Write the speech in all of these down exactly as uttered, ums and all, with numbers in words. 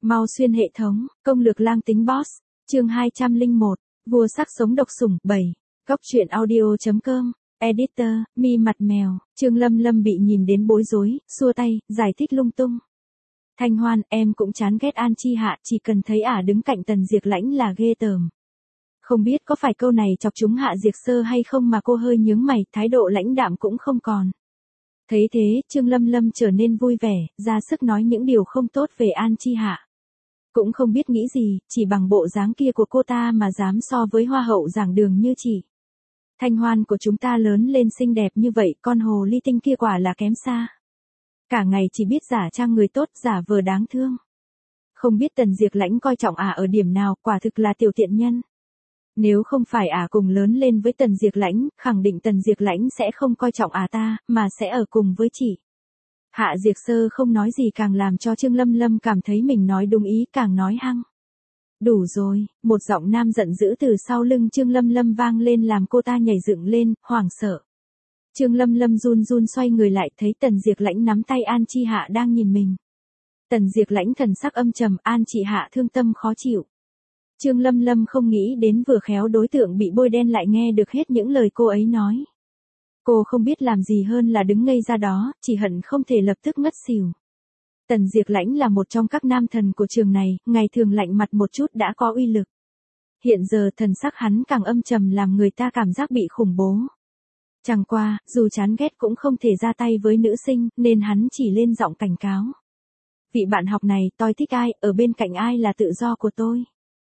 Mau xuyên hệ thống, công lược lang tính boss, chương hai trăm lẻ một, vua sắc sống độc sủng, bảy, góc truyện audio.com, editor, mi mặt mèo, Trương Lâm Lâm bị nhìn đến bối rối, xua tay, giải thích lung tung. Thanh Hoan, em cũng chán ghét An Chi Hạ, chỉ cần thấy ả đứng cạnh Tần Diệp Lãnh là ghê tởm. Không biết có phải câu này chọc chúng Hạ Diệp Sơ hay không mà cô hơi nhướng mày, thái độ lãnh đạm cũng không còn. Thấy thế, Trương Lâm Lâm trở nên vui vẻ, ra sức nói những điều không tốt về An Chi Hạ. Cũng không biết nghĩ gì, chỉ bằng bộ dáng kia của cô ta mà dám so với hoa hậu giảng đường như chị. Thanh Hoan của chúng ta lớn lên xinh đẹp như vậy, con hồ ly tinh kia quả là kém xa. Cả ngày chỉ biết giả trang người tốt, giả vờ đáng thương. Không biết Tần Diệp Lãnh coi trọng ả ở điểm nào, quả thực là tiểu tiện nhân. Nếu không phải ả cùng lớn lên với Tần Diệp Lãnh, khẳng định Tần Diệp Lãnh sẽ không coi trọng ả ta, mà sẽ ở cùng với chị. Hạ Diệp Sơ không nói gì càng làm cho Trương Lâm Lâm cảm thấy mình nói đúng ý, càng nói hăng. Đủ rồi, một giọng nam giận dữ từ sau lưng Trương Lâm Lâm vang lên làm cô ta nhảy dựng lên, hoảng sợ. Trương Lâm Lâm run run xoay người lại, thấy Tần Diệp Lãnh nắm tay An Chi Hạ đang nhìn mình. Tần Diệp Lãnh thần sắc âm trầm, An Chi Hạ thương tâm khó chịu. Trương Lâm Lâm không nghĩ đến vừa khéo đối tượng bị bôi đen lại nghe được hết những lời cô ấy nói. Cô không biết làm gì hơn là đứng ngây ra đó, chỉ hận không thể lập tức ngất xỉu. Tần Diệp Lãnh là một trong các nam thần của trường này, ngày thường lạnh mặt một chút đã có uy lực. Hiện giờ thần sắc hắn càng âm trầm làm người ta cảm giác bị khủng bố. Chẳng qua, dù chán ghét cũng không thể ra tay với nữ sinh, nên hắn chỉ lên giọng cảnh cáo. Vị bạn học này, tôi thích ai, ở bên cạnh ai là tự do của tôi.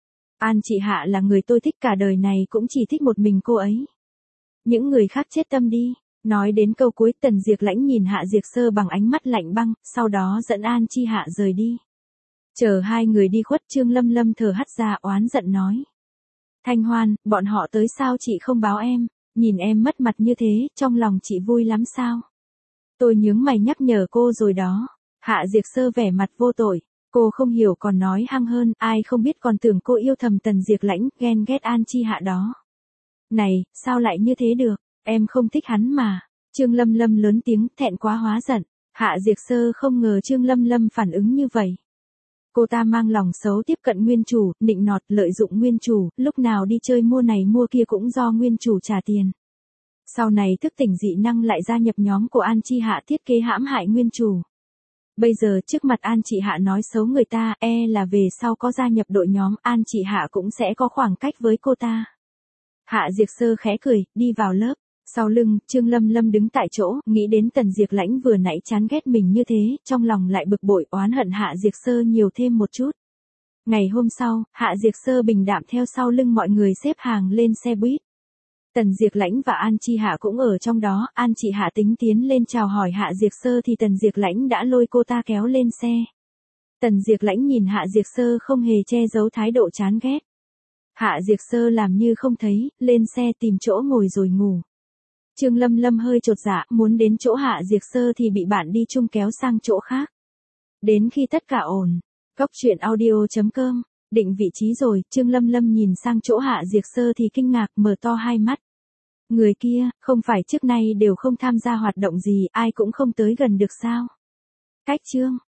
An Chị Hạ là người tôi thích cả đời này, cũng chỉ thích một mình cô ấy. Những người khác chết tâm đi. Nói đến câu cuối, Tần Diệp Lãnh nhìn Hạ Diệp Sơ bằng ánh mắt lạnh băng, sau đó dẫn An Chi Hạ rời đi. Chờ hai người đi khuất, Trương Lâm Lâm thở hắt ra oán giận nói. Thanh Hoan, bọn họ tới sao chị không báo em, nhìn em mất mặt như thế, trong lòng chị vui lắm sao? Tôi nhướng mày nhắc nhở cô rồi đó. Hạ Diệp Sơ vẻ mặt vô tội, cô không hiểu còn nói hăng hơn, ai không biết còn tưởng cô yêu thầm Tần Diệp Lãnh, ghen ghét An Chi Hạ đó. Này, sao lại như thế được? Em không thích hắn mà. Trương Lâm Lâm lớn tiếng, thẹn quá hóa giận. Hạ Diệp Sơ không ngờ Trương Lâm Lâm phản ứng như vậy. Cô ta mang lòng xấu tiếp cận nguyên chủ, nịnh nọt lợi dụng nguyên chủ, lúc nào đi chơi mua này mua kia cũng do nguyên chủ trả tiền. Sau này thức tỉnh dị năng lại gia nhập nhóm của An Chi Hạ thiết kế hãm hại nguyên chủ. Bây giờ trước mặt An Chị Hạ nói xấu người ta, e là về sau có gia nhập đội nhóm, An Chị Hạ cũng sẽ có khoảng cách với cô ta. Hạ Diệp Sơ khẽ cười, đi vào lớp. Sau lưng, Trương Lâm Lâm đứng tại chỗ, nghĩ đến Tần Diệp Lãnh vừa nãy chán ghét mình như thế, trong lòng lại bực bội oán hận Hạ Diệp Sơ nhiều thêm một chút. Ngày hôm sau, Hạ Diệp Sơ bình đạm theo sau lưng mọi người xếp hàng lên xe buýt. Tần Diệp Lãnh và An Chi Hạ cũng ở trong đó, An Chị Hạ tính tiến lên chào hỏi Hạ Diệp Sơ thì Tần Diệp Lãnh đã lôi cô ta kéo lên xe. Tần Diệp Lãnh nhìn Hạ Diệp Sơ không hề che giấu thái độ chán ghét. Hạ Diệp Sơ làm như không thấy, lên xe tìm chỗ ngồi rồi ngủ. Trương Lâm Lâm hơi chột dạ, muốn đến chỗ Hạ Diệp Sơ thì bị bạn đi chung kéo sang chỗ khác. Đến khi tất cả ổn, góc truyện audio.com, định vị trí rồi, Trương Lâm Lâm nhìn sang chỗ Hạ Diệp Sơ thì kinh ngạc mở to hai mắt. Người kia, không phải trước nay đều không tham gia hoạt động gì, ai cũng không tới gần được sao? Cách Trương